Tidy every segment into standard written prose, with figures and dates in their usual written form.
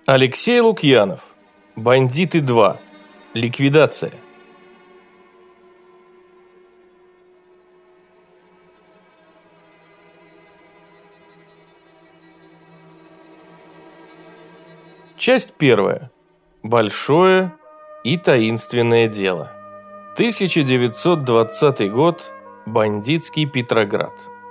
Алексей Лукьянов. Бандиты 2. Ликвидация. Часть 1. Большое и таинственное дело. 1920 год. Бандитский Петроград.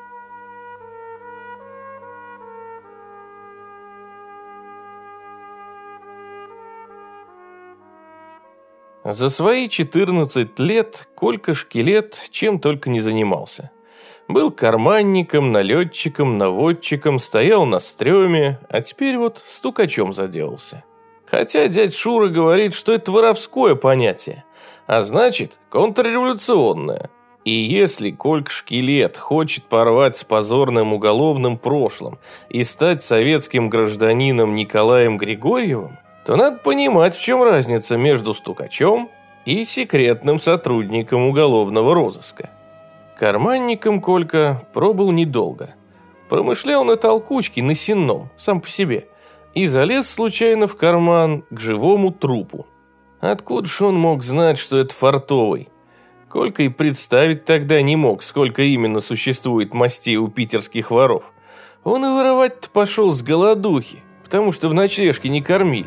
За свои 14 лет Колька Шкелет чем только не занимался. Был карманником, налетчиком, наводчиком, стоял на стреме, а теперь вот стукачом заделался. Хотя дядь Шура говорит, что это воровское понятие, а значит контрреволюционное. И если Колька Шкелет хочет порвать с позорным уголовным прошлым и стать советским гражданином Николаем Григорьевым, то надо понимать, в чем разница между стукачом и секретным сотрудником уголовного розыска. Карманником Колька пробыл недолго. Промышлял на толкучке, на сенном, сам по себе, и залез случайно в карман к живому трупу. Откуда ж он мог знать, что это фартовый? Колька и представить тогда не мог, сколько именно существует мастей у питерских воров. Он и воровать-то пошел с голодухи, потому что в ночлежке не кормили.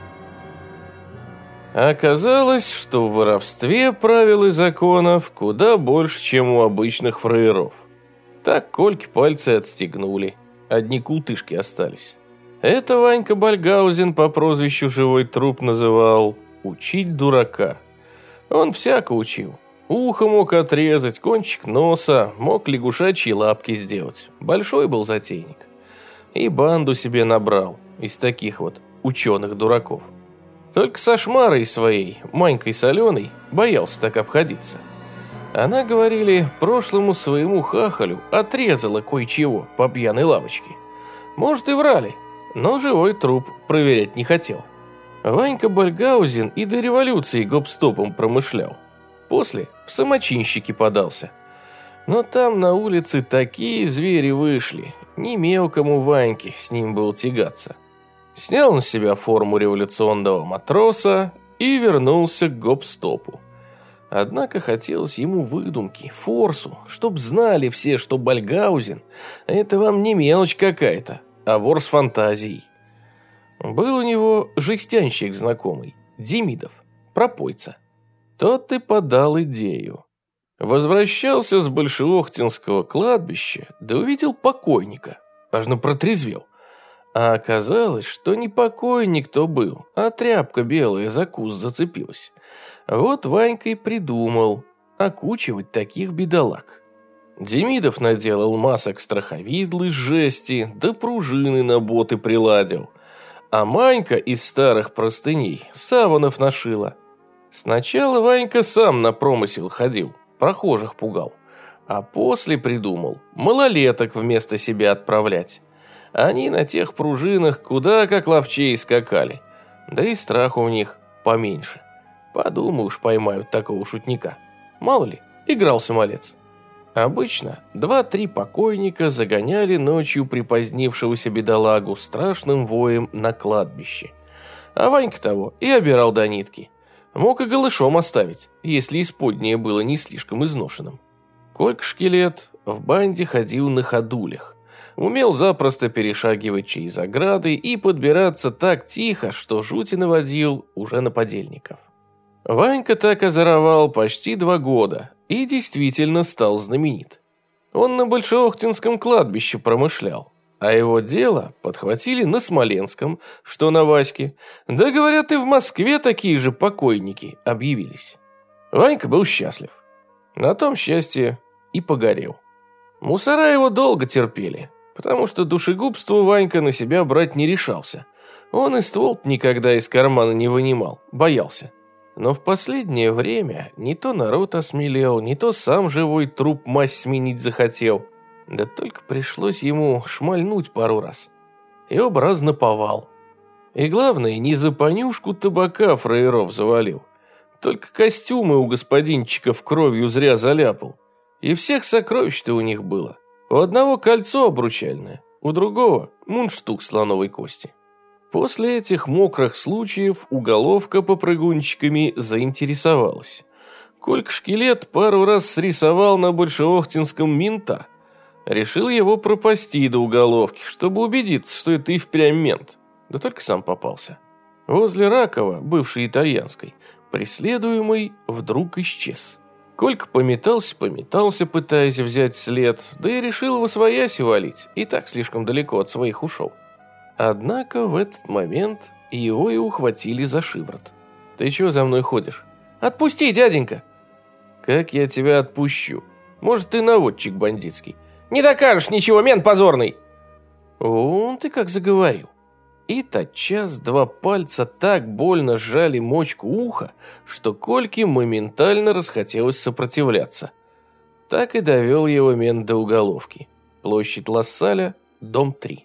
А оказалось, что в воровстве правил и законов куда больше, чем у обычных фраеров. Так Кольке пальцы отстегнули, одни култышки остались. Это Ванька Бальгаузен по прозвищу «Живой труп» называл «учить дурака». Он всяко учил. Ухо мог отрезать, кончик носа, мог лягушачьи лапки сделать. Большой был затейник. И банду себе набрал из таких вот ученых-дураков. Только со шмарой своей, Манькой Соленой, боялся так обходиться. Она, говорили, прошлому своему хахалю отрезала кое-чего по пьяной лавочке. Может, и врали, но живой труп проверять не хотел. Ванька Бальгаузен и до революции гоп-стопом промышлял. После в самочинщики подался. Но там на улице такие звери вышли, не мелкому Ваньке с ним было тягаться. Снял на себя форму революционного матроса и вернулся к гоп-стопу. Однако хотелось ему выдумки, форсу, чтоб знали все, что Бальгаузен – это вам не мелочь какая-то, а вор с фантазией. Был у него жестянщик знакомый, Демидов, пропойца. Тот и подал идею. Возвращался с Большеохтинского кладбища, да увидел покойника, аж протрезвел. А оказалось, что не покойник то был, а тряпка белая за куст зацепилась. Вот Ванька и придумал окучивать таких бедолаг. Демидов наделал масок страховидлы из жести, да пружины на боты приладил. А Манька из старых простыней саванов нашила. Сначала Ванька сам на промысел ходил, прохожих пугал, а после придумал малолеток вместо себя отправлять. Они на тех пружинах куда как ловчей скакали, да и страх у них поменьше. Подумаешь, поймают такого шутника. Мало ли, игрался малец. Обычно 2-3 покойника загоняли ночью припозднившегося бедолагу страшным воем на кладбище. А Ванька того и обирал до нитки. Мог и голышом оставить, если исподнее было не слишком изношенным. Колька Шкелет в банде ходил на ходулях. Умел запросто перешагивать через ограды и подбираться так тихо, что жути наводил уже на подельников. Ванька так озоровал почти 2 года и действительно стал знаменит. Он на Большеохтинском кладбище промышлял, а его дело подхватили на Смоленском, что на Ваське, да, говорят, и в Москве такие же покойники объявились. Ванька был счастлив. На том счастье и погорел. Мусора его долго терпели, потому что душегубство Ванька на себя брать не решался. Он и ствол никогда из кармана не вынимал, боялся. Но в последнее время не то народ осмелел, не то сам живой труп мазь сменить захотел. Да только пришлось ему шмальнуть пару раз. И оба раза наповал. И главное, не за понюшку табака фраеров завалил. Только костюмы у господинчиков кровью зря заляпал. И всех сокровищ-то у них было. У одного кольцо обручальное, у другого мундштук слоновой кости. После этих мокрых случаев уголовка попрыгунчиками заинтересовалась. Колька-шкелет пару раз срисовал на Большеохтинском мента. Решил его пропасти до уголовки, чтобы убедиться, что это и впрямь мент. Да только сам попался. Возле Ракова, бывшей итальянской, преследуемый вдруг исчез. Колька пометался, пытаясь взять след, да и решил восвояси валить, и так слишком далеко от своих ушел. Однако в этот момент его и ухватили за шиворот. «Ты чего за мной ходишь?» «Отпусти, дяденька!» «Как я тебя отпущу? Может, ты наводчик бандитский?» «Не докажешь ничего, мент позорный!» «Вон ты как заговорил!» И тотчас два пальца так больно сжали мочку уха, что Кольке моментально расхотелось сопротивляться. Так и довел его мент до уголовки. Площадь Лассаля, дом 3.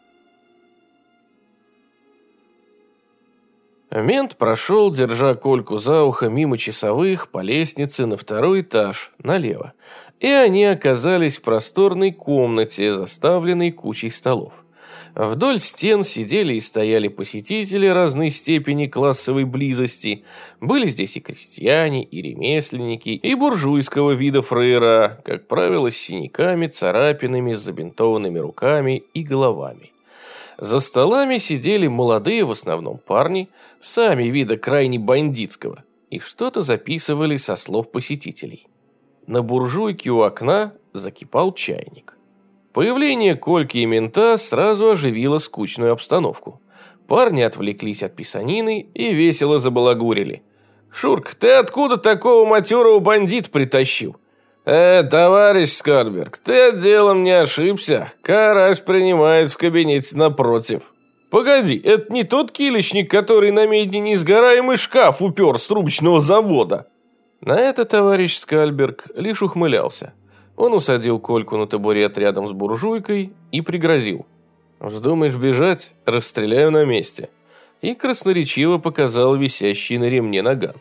Мент прошел, держа Кольку за ухо мимо часовых по лестнице на второй этаж, налево, и они оказались в просторной комнате, заставленной кучей столов. Вдоль стен сидели и стояли посетители разной степени классовой близости. Были здесь и крестьяне, и ремесленники, и буржуйского вида фраера, как правило, с синяками, царапинами, с забинтованными руками и головами. За столами сидели молодые в основном парни, сами вида крайне бандитского, и что-то записывали со слов посетителей. На буржуйке у окна закипал чайник. Появление Кольки и мента сразу оживило скучную обстановку. Парни отвлеклись от писанины и весело забалагурили. «Шурка, ты откуда такого матерого бандита притащил?» Товарищ Скальберг, ты делом не ошибся. Карась принимает в кабинете напротив». «Погоди, это не тот килищник, который на медне несгораемый шкаф упер с трубочного завода?» На это товарищ Скальберг лишь ухмылялся. Он усадил Кольку на табурет рядом с буржуйкой и пригрозил. «Вздумаешь бежать, расстреляю на месте». И красноречиво показал висящий на ремне наган.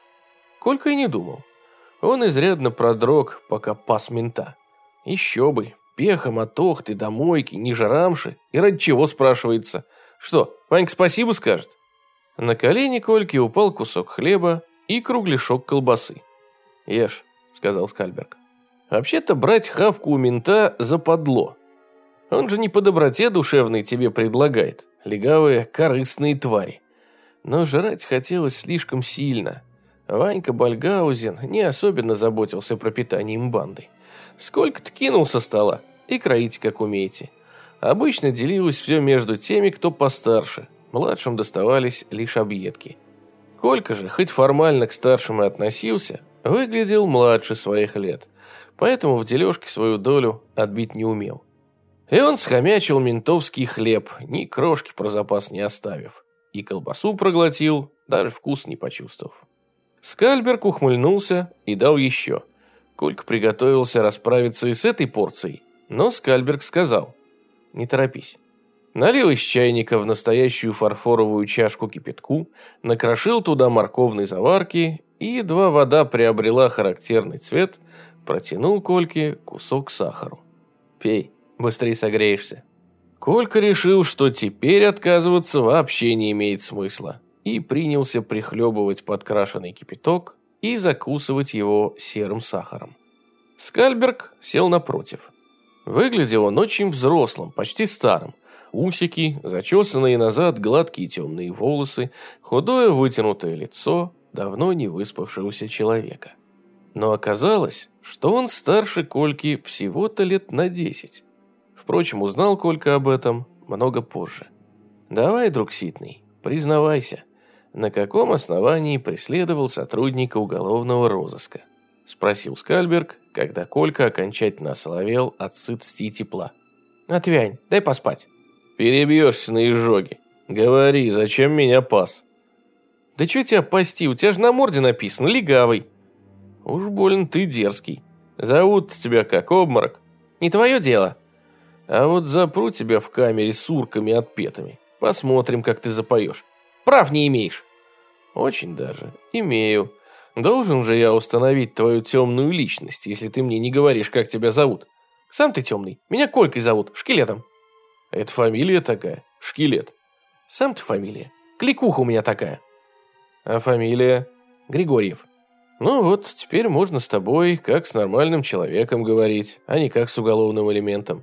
Колька и не думал. Он изрядно продрог, пока пас мента. Еще бы, пехом от Охты до Мойки, ниже Рамши, и ради чего, спрашивается. Что, Ванька спасибо скажет? На колени Кольки упал кусок хлеба и кругляшок колбасы. «Ешь», — сказал Скальберг. «Вообще-то брать хавку у мента западло. Он же не по доброте душевной тебе предлагает, легавые корыстные твари. Но жрать хотелось слишком сильно». Ванька Бальгаузен не особенно заботился про питание банды. Сколько-то кинул со стола и кроите, как умеете. Обычно делилось все между теми, кто постарше. Младшим доставались лишь объедки. Колька же, хоть формально к старшим и относился, выглядел младше своих лет, поэтому в дележке свою долю отбить не умел. И он схомячил ментовский хлеб, ни крошки про запас не оставив. И колбасу проглотил, даже вкус не почувствовав. Скальберг ухмыльнулся и дал еще. Колька приготовился расправиться и с этой порцией, но Скальберг сказал: «Не торопись». Налил из чайника в настоящую фарфоровую чашку кипятку, накрошил туда морковной заварки, и едва вода приобрела характерный цвет, протянул Кольке кусок сахару. «Пей, быстрее согреешься». Колька решил, что теперь отказываться вообще не имеет смысла, и принялся прихлебывать подкрашенный кипяток и закусывать его серым сахаром. Скальберг сел напротив. Выглядел он очень взрослым, почти старым. Усики, зачесанные назад гладкие темные волосы, худое вытянутое лицо давно не выспавшегося человека. Но оказалось, что он старше Кольки всего-то лет на 10. Впрочем, узнал Колька об этом много позже. «Давай, друг Ситный, признавайся, на каком основании преследовал сотрудника уголовного розыска?» — спросил Скальберг, когда Колька окончательно осоловел от сытости и тепла. «Отвянь, дай поспать». «Перебьешься на изжоге. Говори, зачем меня пас?» «Да что тебя пасти, у тебя же на морде написано «легавый». «Уж больно ты дерзкий. Зовут тебя как, Обморок?» «Не твое дело». «А вот запру тебя в камере с урками отпетыми. Посмотрим, как ты запоешь». «Прав не имеешь». «Очень даже. Имею. Должен же я установить твою темную личность, если ты мне не говоришь, как тебя зовут». «Сам ты темный. Меня Колькой зовут, Шкелетом». «Это фамилия такая? Шкелет?» Сам ты фамилия. Кликуха у меня такая. А фамилия? Григорьев. Ну вот, теперь можно с тобой как с нормальным человеком говорить, а не как с уголовным элементом.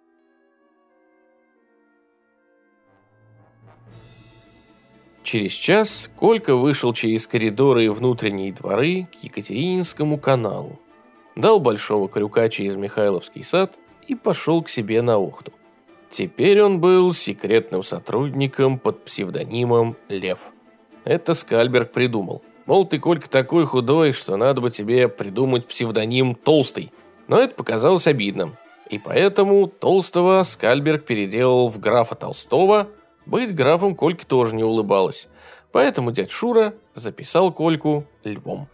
Через час Колька вышел через коридоры и внутренние дворы к Екатерининскому каналу, дал большого крюка через Михайловский сад и пошел к себе на Охту. Теперь он был секретным сотрудником под псевдонимом Лев. Это Скальберг придумал. Мол, ты, Колька, такой худой, что надо бы тебе придумать псевдоним Толстый. Но это показалось обидным. И поэтому Толстого Скальберг переделал в графа Толстого. Быть графом Кольке тоже не улыбалось. Поэтому дядь Шура записал Кольку Львом.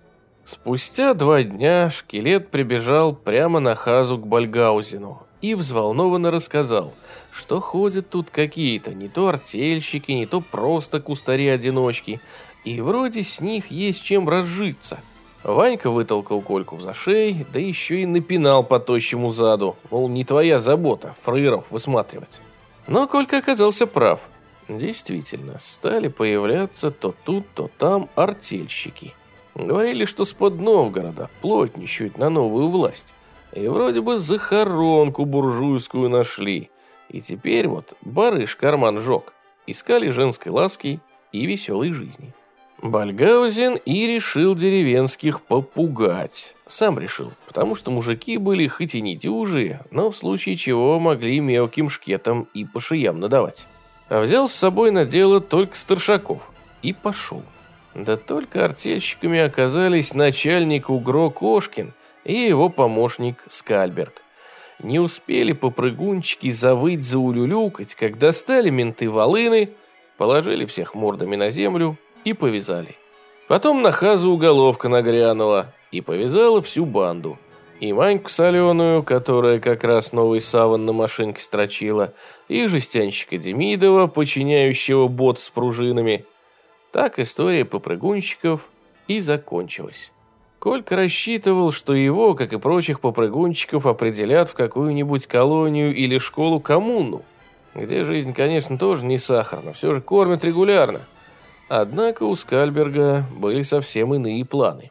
Спустя 2 дня Шкелет прибежал прямо на хазу к Бальгаузену и взволнованно рассказал, что ходят тут какие-то не то артельщики, не то просто кустари-одиночки, и вроде с них есть чем разжиться. Ванька вытолкал Кольку в зашей, да еще и напинал по тощему заду, мол, не твоя забота фраеров высматривать. Но Колька оказался прав. Действительно, стали появляться то тут, то там артельщики. Говорили, что с-под Новгорода плотничают на новую власть. И вроде бы захоронку буржуйскую нашли. И теперь вот барыш карман жег. Искали женской ласки и веселой жизни. Бальгаузен и решил деревенских попугать. Сам решил, потому что мужики были хоть и не дюжие, но в случае чего могли мелким шкетам и по шеям надавать. А взял с собой на дело только старшаков и пошел. Да только артельщиками оказались начальник Угро Кошкин и его помощник Скальберг. Не успели попрыгунчики завыть, заулюлюкать, как достали менты волыны, положили всех мордами на землю и повязали. Потом на хазу уголовка нагрянула и повязала всю банду. И Маньку соленую, которая как раз новый саван на машинке строчила, и жестянщика Демидова, подчиняющего бот с пружинами. Так история попрыгунщиков и закончилась. Колька рассчитывал, что его, как и прочих попрыгунчиков, определят в какую-нибудь колонию или школу-коммуну, где жизнь, конечно, тоже не сахар, но все же кормят регулярно. Однако у Скальберга были совсем иные планы.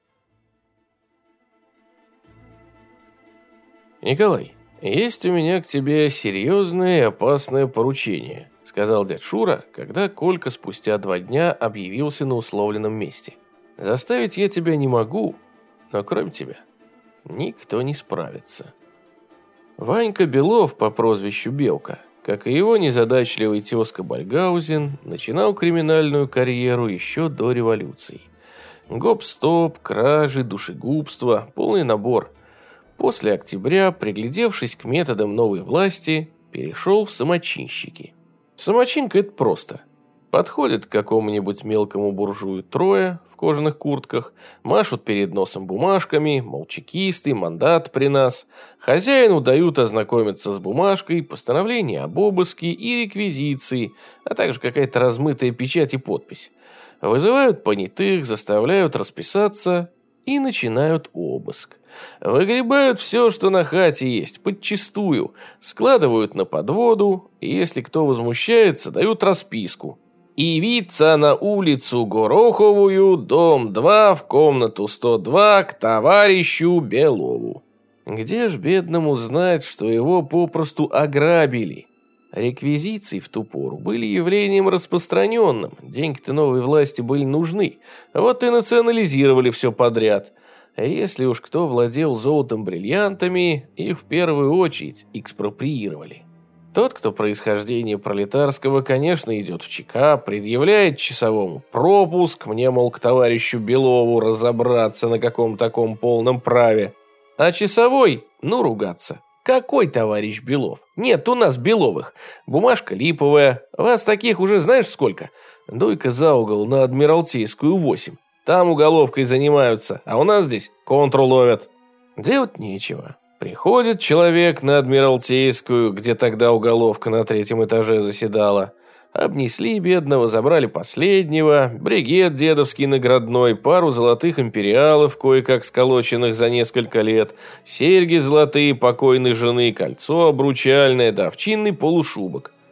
«Николай, есть у меня к тебе серьезное и опасное поручение», сказал дядь Шура, когда Колька спустя 2 дня объявился на условленном месте. «Заставить я тебя не могу, но кроме тебя никто не справится». Ванька Белов по прозвищу Белка, как и его незадачливый тезка Бальгаузен, начинал криминальную карьеру еще до революции. Гоп-стоп, кражи, душегубство, полный набор. После октября, приглядевшись к методам новой власти, перешел в самочинщики. Самочинка – это просто. Подходят к какому-нибудь мелкому буржую трое в кожаных куртках, машут перед носом бумажками, мол, чекисты, мандат при нас. Хозяину дают ознакомиться с бумажкой, постановление об обыске и реквизиции, а также какая-то размытая печать и подпись. Вызывают понятых, заставляют расписаться и начинают обыск. Выгребают все, что на хате есть, подчистую, складывают на подводу, и если кто возмущается, дают расписку. «Явиться на улицу Гороховую, дом 2, в комнату 102, к товарищу Белову». Где ж бедному знать, что его попросту ограбили? Реквизиции в ту пору были явлением распространенным, деньги-то новой власти были нужны, вот и национализировали все подряд. А если уж кто владел золотом-бриллиантами, их в первую очередь экспроприировали. Тот, кто происхождения пролетарского, конечно, идет в ЧК, предъявляет часовому пропуск, мне, мол, к товарищу Белову разобраться на каком таком полном праве. А часовой, ну, ругаться. Какой товарищ Белов? Нет, у нас Беловых. Бумажка липовая. Вас таких уже знаешь сколько? Дуй-ка за угол на Адмиралтейскую 8. Там уголовкой занимаются, а у нас здесь контру ловят. Делать нечего. Приходит человек на Адмиралтейскую, где тогда уголовка на 3-м этаже заседала. Обнесли бедного, забрали последнего, бригет дедовский наградной, пару золотых империалов, кое-как сколоченных за несколько лет, серьги золотые покойной жены, кольцо обручальное, да овчинный полушубок.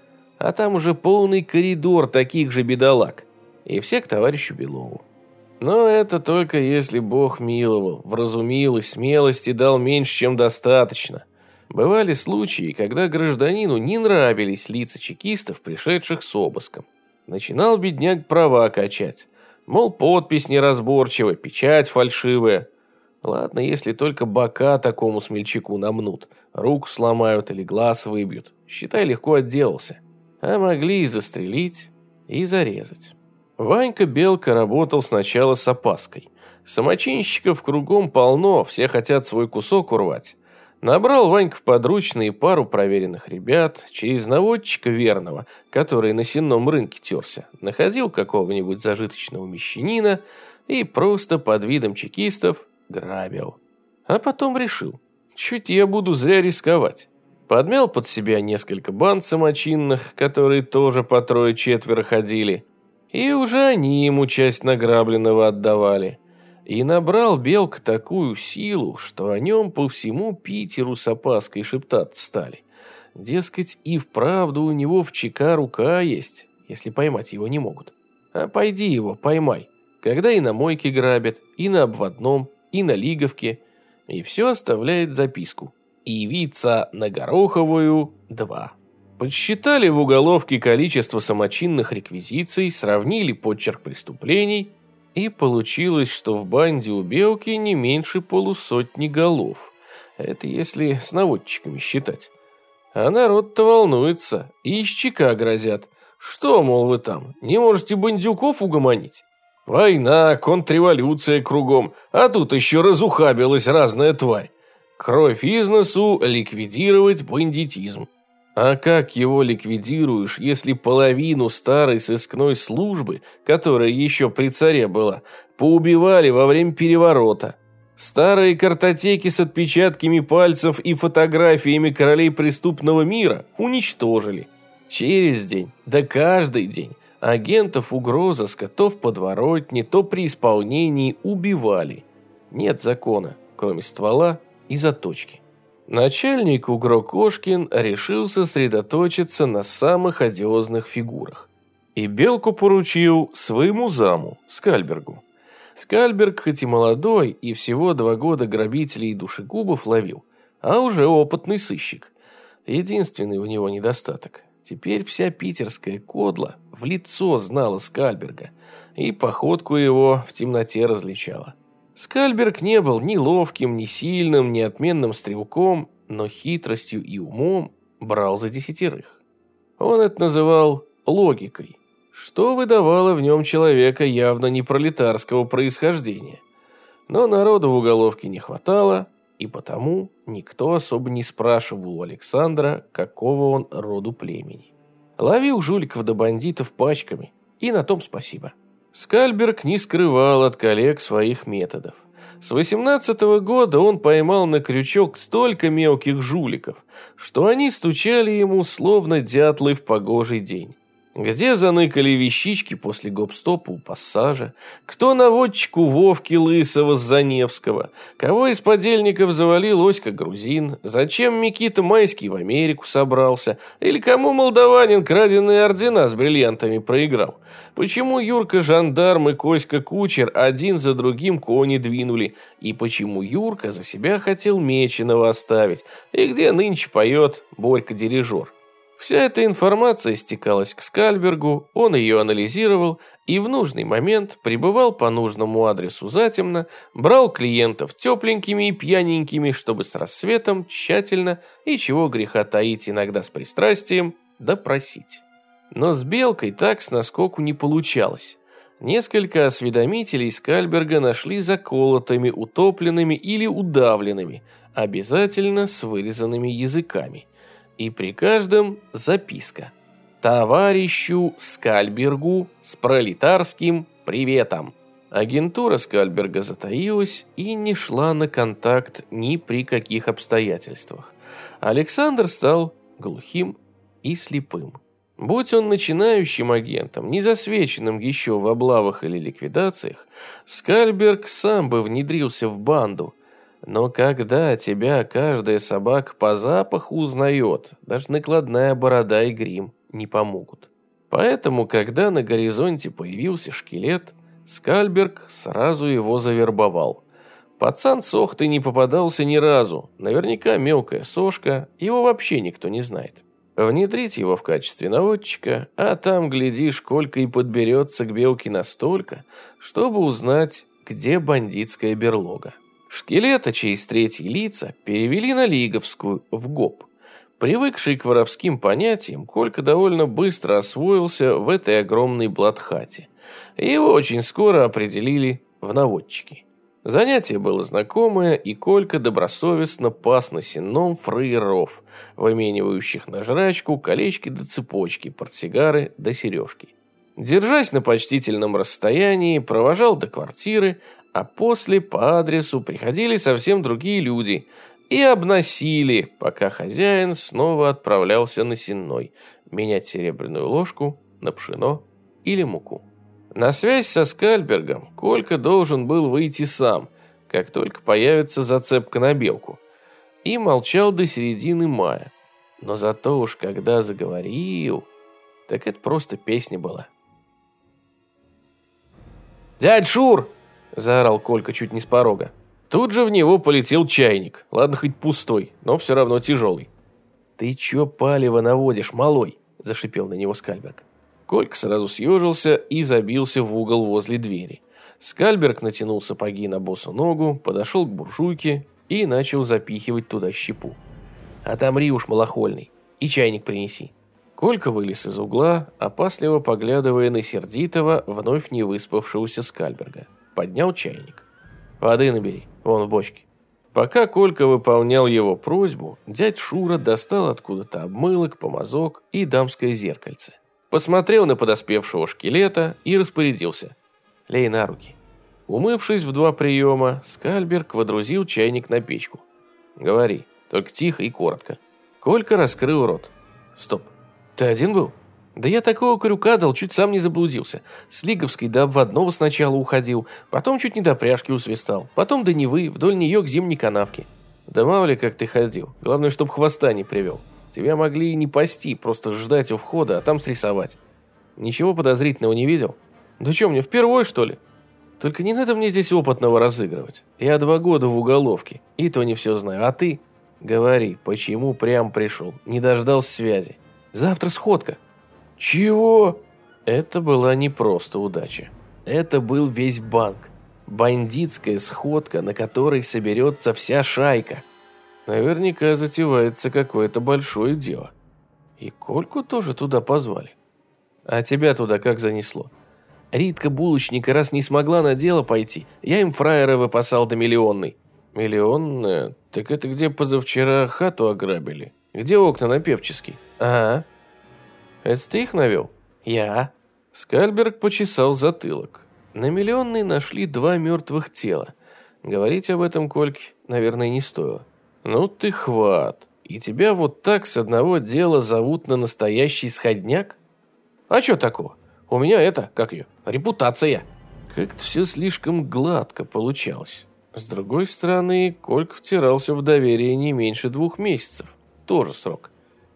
а там уже полный коридор таких же бедолаг. И все к товарищу Белову. Но это только если Бог миловал, вразумил и смелости дал меньше, чем достаточно. Бывали случаи, когда гражданину не нравились лица чекистов, пришедших с обыском. Начинал бедняк права качать. Мол, подпись неразборчивая, печать фальшивая. Ладно, если только бока такому смельчаку намнут, руку сломают или глаз выбьют. Считай, легко отделался. А могли и застрелить, и зарезать. Ванька Белка работал сначала с опаской. Самочинщиков кругом полно, все хотят свой кусок урвать. Набрал Ванька в подручные пару проверенных ребят, через наводчика верного, который на сенном рынке терся, находил какого-нибудь зажиточного мещанина и просто под видом чекистов грабил. А потом решил, чуть я буду зря рисковать. Подмял под себя несколько банд самочинных, которые тоже по трое-четверо ходили, и уже они ему часть награбленного отдавали. И набрал Белка такую силу, что о нем по всему Питеру с опаской шептаться стали. Дескать, и вправду у него в ЧК рука есть, если поймать его не могут. А пойди его, поймай, когда и на мойке грабят, и на обводном, и на Лиговке, и все оставляет записку. И явиться на Гороховую 2. Подсчитали в уголовке количество самочинных реквизиций, сравнили почерк преступлений, и получилось, что в банде у Белки не меньше 50 голов. Это если с наводчиками считать. А народ-то волнуется, и из ЧК грозят. Что, мол, вы там, не можете бандюков угомонить? Война, контрреволюция кругом, а тут еще разухабилась разная тварь. Кровь из носу, ликвидировать бандитизм. А как его ликвидируешь, если половину старой сыскной службы, которая еще при царе была, поубивали во время переворота? Старые картотеки с отпечатками пальцев и фотографиями королей преступного мира уничтожили. Через день, да каждый день, агентов угрозыска то в подворотне, то при исполнении убивали. Нет закона, кроме ствола и заточки. Начальник УГРО Кошкин решил сосредоточиться на самых одиозных фигурах. И Белку поручил своему заму, Скальбергу. Скальберг хоть и молодой, и всего 2 года грабителей и душегубов ловил, а уже опытный сыщик. Единственный у него недостаток. Теперь вся питерская кодла в лицо знала Скальберга, и походку его в темноте различала. Скальберг не был ни ловким, ни сильным, ни отменным стрелком, но хитростью и умом брал за 10. Он это называл логикой, что выдавало в нем человека явно не пролетарского происхождения. Но народу в уголовке не хватало, и потому никто особо не спрашивал у Александра, какого он роду племени. Ловил жуликов да бандитов пачками, и на том спасибо. Скальберг не скрывал от коллег своих методов. С 18-го года он поймал на крючок столько мелких жуликов, что они стучали ему словно дятлы в погожий день. Где заныкали вещички после гоп-стопа у пассажа, кто наводчику Вовки Лысого с Заневского, кого из подельников завалил Оська Грузин, зачем Микита Майский в Америку собрался, или кому молдаванин краденые ордена с бриллиантами проиграл, почему Юрка жандарм и Коська кучер один за другим кони двинули, и почему Юрка за себя хотел Меченого оставить, и где нынче поет Борька дирижер. Вся эта информация стекалась к Скальбергу, он ее анализировал и в нужный момент прибывал по нужному адресу затемно, брал клиентов тепленькими и пьяненькими, чтобы с рассветом тщательно и, чего греха таить, иногда с пристрастием, допросить. Но с Белкой так с наскоку не получалось. Несколько осведомителей Скальберга нашли заколотыми, утопленными или удавленными, обязательно с вырезанными языками. И при каждом записка: «Товарищу Скальбергу с пролетарским приветом». Агентура Скальберга затаилась и не шла на контакт ни при каких обстоятельствах. Александр стал глухим и слепым. Будь он начинающим агентом, не засвеченным еще в облавах или ликвидациях, Скальберг сам бы внедрился в банду. Но когда тебя каждая собака по запаху узнает, даже накладная борода и грим не помогут. Поэтому, когда на горизонте появился шкелет, Скальберг сразу его завербовал. Пацан с Охты не попадался ни разу, наверняка мелкая сошка, его вообще никто не знает. Внедрить его в качестве наводчика, а там, глядишь, Колька и подберется к Белке настолько, чтобы узнать, где бандитская берлога. Шкелета через третьи лица перевели на Лиговскую, в ГОП. Привыкший к воровским понятиям, Колька довольно быстро освоился в этой огромной блатхате. Его очень скоро определили в наводчики. Занятие было знакомое, и Колька добросовестно пас на сенном фраеров, выменивающих на жрачку колечки до цепочки, портсигары до сережки. Держась на почтительном расстоянии, провожал до квартиры, а после по адресу приходили совсем другие люди и обносили, пока хозяин снова отправлялся на сенной, менять серебряную ложку на пшено или муку. На связь со Скальбергом Колька должен был выйти сам, как только появится зацепка на Белку, и молчал до середины мая. Но зато уж когда заговорил, так это просто песня была. «Дядь Шур!» – заорал Колька чуть не с порога. Тут же в него полетел чайник, ладно хоть пустой, но все равно тяжелый. «Ты чё палево наводишь, малой?» – зашипел на него Скальберг. Колька сразу съежился и забился в угол возле двери. Скальберг натянул сапоги на босу ногу, подошел к буржуйке и начал запихивать туда щепу. «Отомри уж, малохольный, и чайник принеси». Колька вылез из угла, опасливо поглядывая на сердитого, вновь не выспавшегося Скальберга. Поднял чайник. «Воды набери, вон в бочке». Пока Колька выполнял его просьбу, дядь Шура достал откуда-то обмылок, помазок и дамское зеркальце. Посмотрел на подоспевшего шкелета и распорядился. «Лей на руки». Умывшись в 2 приема, Скальберг водрузил чайник на печку. «Говори, только тихо и коротко». Колька раскрыл рот. «Стоп, ты один был?» «Да я такого крюка дал, чуть сам не заблудился. С Лиговской до Обводного сначала уходил, потом чуть не до пряжки усвистал, потом до Невы, вдоль нее к зимней канавке». «Да мало ли, как ты ходил. Главное, чтоб хвоста не привел. Тебя могли и не пасти, просто ждать у входа, а там срисовать. Ничего подозрительного не видел? Да что, мне впервой, что ли? Только не надо мне здесь опытного разыгрывать. Я 2 года в уголовке, и то не все знаю. А ты? Говори, почему прям пришел? Не дождался связи. Завтра сходка». «Чего?» Это была не просто удача. Это был весь банк. Бандитская сходка, на которой соберется вся шайка. Наверняка затевается какое-то большое дело. И Кольку тоже туда позвали. А тебя туда как занесло? Ритка булочника раз не смогла на дело пойти, я им фраера выпасал до миллионной. Миллионная? Так это где позавчера хату ограбили? Где окна на Певческий? Ага. Это ты их навел? Я. Скальберг почесал затылок. На миллионной нашли 2 мертвых тела. Говорить об этом Кольке, наверное, не стоило. «Ну ты хват, и тебя вот так с одного дела зовут на настоящий сходняк? А чё такого? У меня репутация». Как-то все слишком гладко получалось. С другой стороны, Колька втирался в доверие не меньше 2 месяцев. Тоже срок.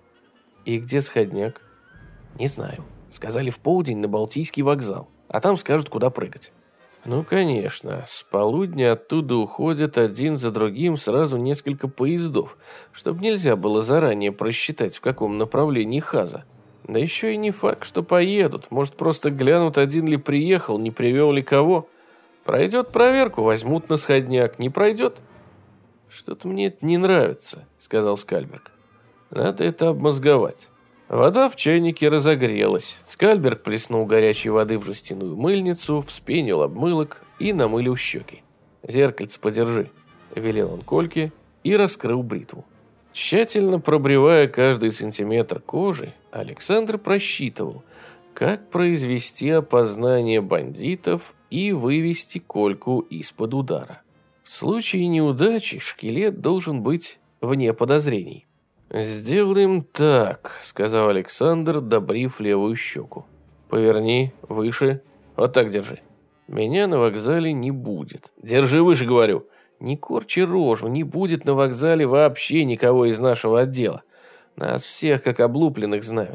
«И где сходняк?» «Не знаю. Сказали в полдень на Балтийский вокзал, а там скажут, куда прыгать». Ну, конечно, с полудня оттуда уходят один за другим сразу несколько поездов, чтобы нельзя было заранее просчитать, в каком направлении хаза. Да еще и не факт, что поедут, может, просто глянут, один ли приехал, не привел ли кого. Пройдет проверку, возьмут на сходняк, не пройдет. «Что-то мне это не нравится», — сказал Скальберг. «Надо это обмозговать». Вода в чайнике разогрелась. Скальберг плеснул горячей воды в жестяную мыльницу, вспенил обмылок и намылил щеки. «Зеркальце подержи», – велел он Кольке и раскрыл бритву. Тщательно пробривая каждый сантиметр кожи, Александр просчитывал, как произвести опознание бандитов и вывести Кольку из-под удара. В случае неудачи шкелет должен быть вне подозрений. «Сделаем так», — сказал Александр, добрив левую щеку. «Поверни, выше, вот так держи. Меня на вокзале не будет. Держи выше, говорю. Не корчи рожу, не будет на вокзале вообще никого из нашего отдела. Нас всех, как облупленных, знают.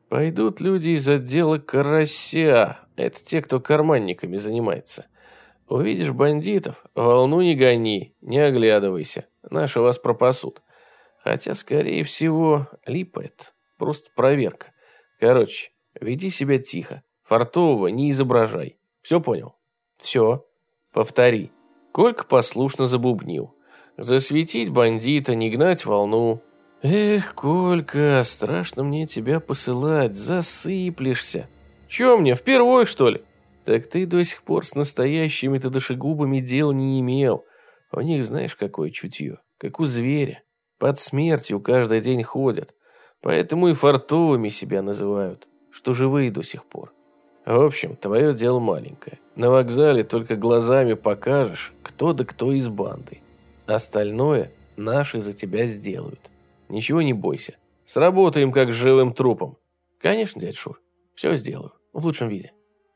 Пойдут люди из отдела «Карася». Это те, кто карманниками занимается. Увидишь бандитов, волну не гони, не оглядывайся. Наши вас пропасут. Хотя, скорее всего, липа это. Просто проверка. Короче, веди себя тихо. Фартового не изображай. Все понял? Все. Повтори. Колька послушно забубнил. Засветить бандита, не гнать волну. Эх, Колька, страшно мне тебя посылать, засыплешься. Че мне, впервой, что ли? Так ты до сих пор с настоящими-то душегубами дел не имел. У них знаешь, какое чутье, как у зверя. Под смертью каждый день ходят. Поэтому и фартовыми себя называют, что живые до сих пор. В общем, твое дело маленькое. На вокзале только глазами покажешь, кто да кто из банды. Остальное наши за тебя сделают. Ничего не бойся. Сработаем как с живым трупом. Конечно, дядь Шур, все сделаю. В лучшем виде.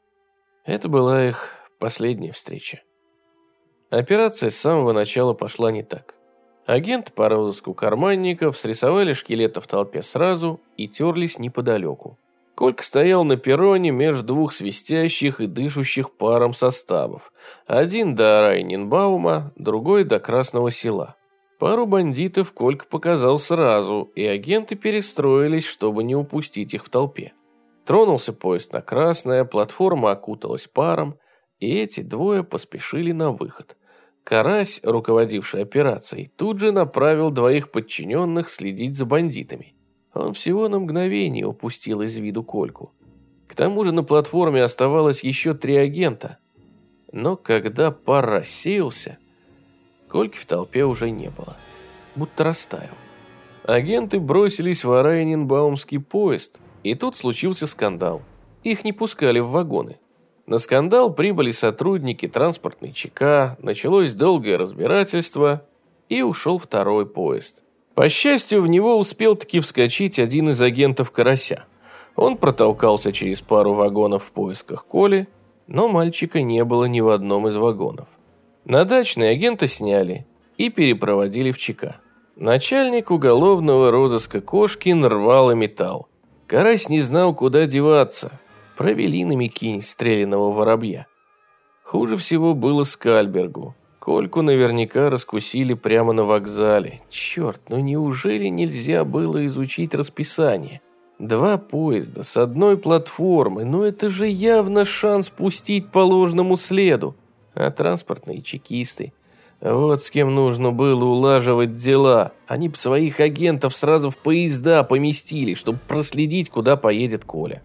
Это была их последняя встреча. Операция с самого начала пошла не так. Агенты по розыску карманников срисовали шкелета в толпе сразу и терлись неподалеку. Колька стоял на перроне между двух свистящих и дышащих паром составов. Один до Райненбаума, другой до Красного Села. Пару бандитов Колька показал сразу, и агенты перестроились, чтобы не упустить их в толпе. Тронулся поезд на Красное, платформа окуталась паром, и эти двое поспешили на выход. Карась, руководивший операцией, тут же направил двоих подчиненных следить за бандитами. Он всего на мгновение упустил из виду Кольку. К тому же на платформе оставалось еще 3 агента. Но когда пар рассеялся, Кольки в толпе уже не было. Будто растаял. Агенты бросились в Орайненбаумский поезд, и тут случился скандал. Их не пускали в вагоны. На скандал прибыли сотрудники транспортной ЧК, началось долгое разбирательство, и ушел второй поезд. По счастью, в него успел таки вскочить один из агентов Карася. Он протолкался через пару вагонов в поисках Коли, но мальчика не было ни в одном из вагонов. На дачный агента сняли и перепроводили в ЧК. Начальник уголовного розыска Кошкин рвал и металл. Карась не знал, куда деваться. Провели на Микинь стрелянного воробья. Хуже всего было Скальбергу. Кольку наверняка раскусили прямо на вокзале. Черт, ну неужели нельзя было изучить расписание? 2 поезда с одной платформы, ну это же явно шанс пустить по ложному следу. А транспортные чекисты, вот с кем нужно было улаживать дела. Они бы своих агентов сразу в поезда поместили, чтобы проследить, куда поедет Коля.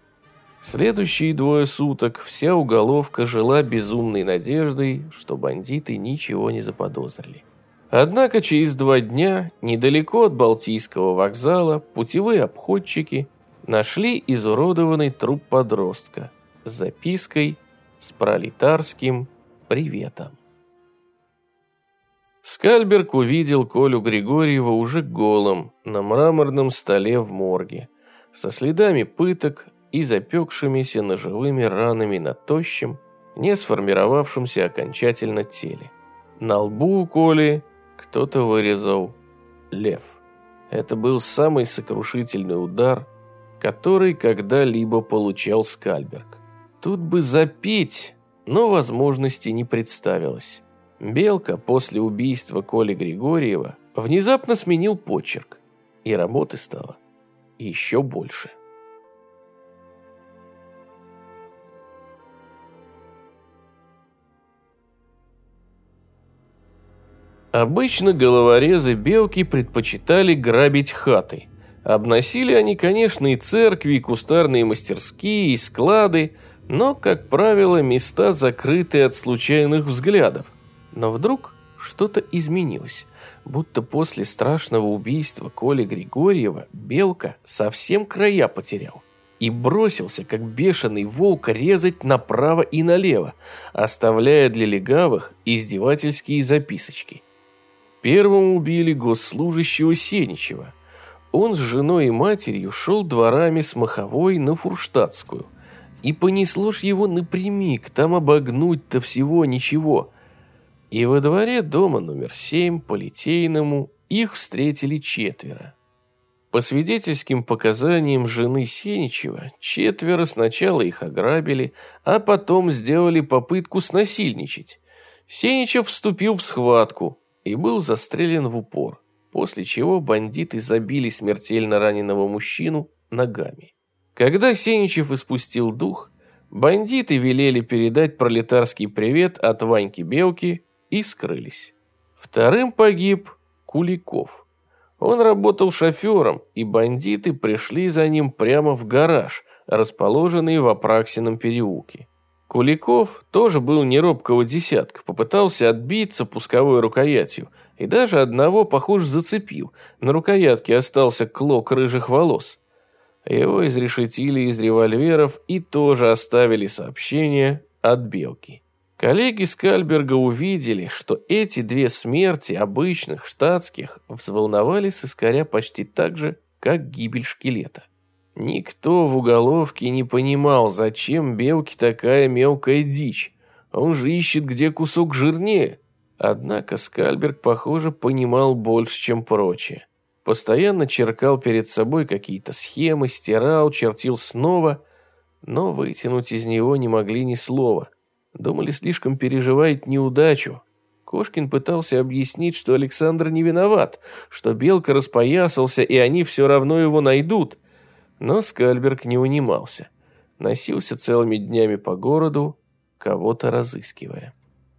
Следующие 2 суток вся уголовка жила безумной надеждой, что бандиты ничего не заподозрили. Однако через 2 дня недалеко от Балтийского вокзала путевые обходчики нашли изуродованный труп подростка с запиской с пролетарским приветом. Скальберг увидел Колю Григорьева уже голым на мраморном столе в морге, со следами пыток и запекшимися ножевыми ранами на тощем, не сформировавшемся окончательно теле. На лбу у Коли кто-то вырезал лев. Это был самый сокрушительный удар, который когда-либо получал Скальберг. Тут бы запить, но возможности не представилось. Белка после убийства Коли Григорьева внезапно сменил почерк, и работы стало еще больше. Обычно головорезы Белки предпочитали грабить хаты. Обносили они, конечно, и церкви, и кустарные мастерские, и склады, но, как правило, места закрыты от случайных взглядов. Но вдруг что-то изменилось, будто после страшного убийства Коли Григорьева Белка совсем края потерял и бросился, как бешеный волк, резать направо и налево, оставляя для легавых издевательские записочки. Первым убили госслужащего Сеничева. Он с женой и матерью шел дворами с Маховой на Фурштадтскую. И понесло ж его напрямик, там обогнуть-то всего ничего. И во дворе дома номер 7 по Литейному их встретили 4. По свидетельским показаниям жены Сеничева, 4 сначала их ограбили, а потом сделали попытку снасильничать. Сеничев вступил в схватку и был застрелен в упор, после чего бандиты забили смертельно раненого мужчину ногами. Когда Сеничев испустил дух, бандиты велели передать пролетарский привет от Ваньки Белки и скрылись. Вторым погиб Куликов. Он работал шофером, и бандиты пришли за ним прямо в гараж, расположенный в Апраксином переулке. Куликов тоже был не робкого десятка, попытался отбиться пусковой рукоятью, и даже одного, похоже, зацепил. На рукоятке остался клок рыжих волос. Его изрешетили из револьверов и тоже оставили сообщение от Белки. Коллеги Скальберга увидели, что эти 2 смерти обычных штатских взволновали сыскаря почти так же, как гибель шкелета. Никто в уголовке не понимал, зачем Белке такая мелкая дичь. Он же ищет, где кусок жирнее. Однако Скальберг, похоже, понимал больше, чем прочее. Постоянно черкал перед собой какие-то схемы, стирал, чертил снова, но вытянуть из него не могли ни слова. Думали, слишком переживает неудачу. Кошкин пытался объяснить, что Александр не виноват, что Белка распоясался, и они все равно его найдут. Но Скальберг не унимался. Носился целыми днями по городу, кого-то разыскивая.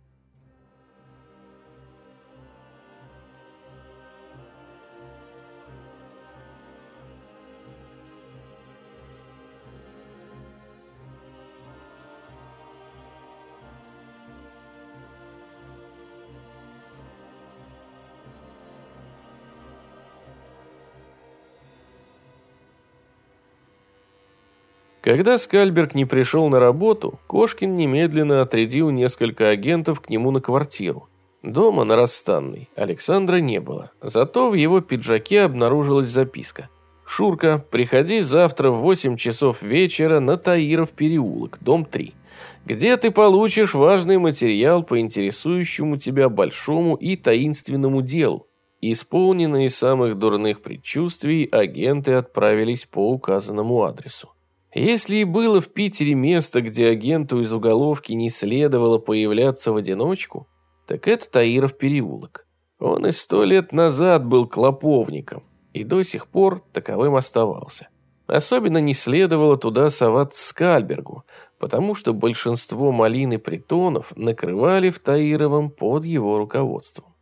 Когда Скальберг не пришел на работу, Кошкин немедленно отрядил несколько агентов к нему на квартиру. Дома на Расстанной Александра не было, зато в его пиджаке обнаружилась записка. «Шурка, приходи завтра в 8 часов вечера на Таиров переулок, дом 3, где ты получишь важный материал по интересующему тебя большому и таинственному делу». Исполненные самых дурных предчувствий, агенты отправились по указанному адресу. Если и было в Питере место, где агенту из уголовки не следовало появляться в одиночку, так это Таиров переулок. Он и 100 лет назад был клоповником, и до сих пор таковым оставался. Особенно не следовало туда соваться Скальбергу, потому что большинство малин и притонов накрывали в Таировом под его руководством.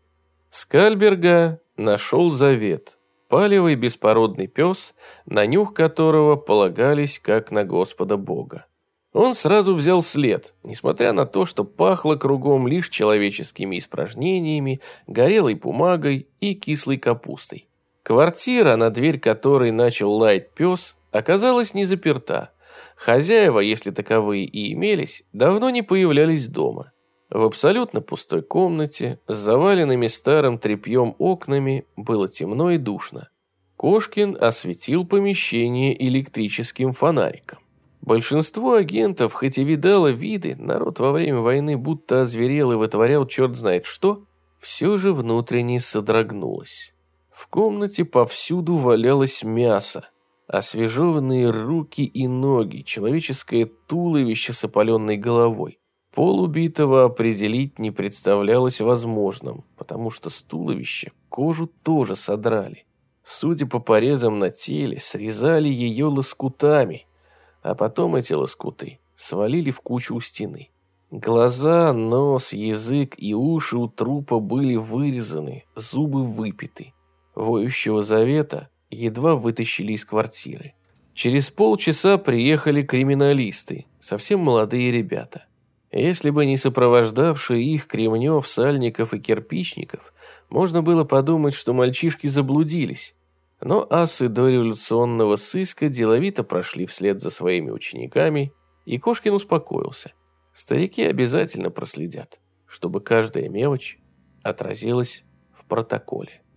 Скальберга нашел завет. Палевый беспородный пес, на нюх которого полагались как на Господа Бога. Он сразу взял след, несмотря на то, что пахло кругом лишь человеческими испражнениями, горелой бумагой и кислой капустой. Квартира, на дверь которой начал лаять пес, оказалась не заперта. Хозяева, если таковые и имелись, давно не появлялись дома. В абсолютно пустой комнате, с заваленными старым тряпьем окнами, было темно и душно. Кошкин осветил помещение электрическим фонариком. Большинство агентов, хоть и видало виды, народ во время войны будто озверел и вытворял черт знает что, все же внутренне содрогнулось. В комнате повсюду валялось мясо, освежеванные руки и ноги, человеческое туловище с опаленной головой. Пол убитого определить не представлялось возможным, потому что с туловища кожу тоже содрали. Судя по порезам на теле, срезали ее лоскутами, а потом эти лоскуты свалили в кучу у стены. Глаза, нос, язык и уши у трупа были вырезаны, зубы выпиты. Воющего завета едва вытащили из квартиры. Через полчаса приехали криминалисты, совсем молодые ребята. Если бы не сопровождавшие их Кремнев, Сальников и Кирпичников, можно было подумать, что мальчишки заблудились. Но асы дореволюционного сыска деловито прошли вслед за своими учениками, и Кошкин успокоился. Старики обязательно проследят, чтобы каждая мелочь отразилась в протоколе.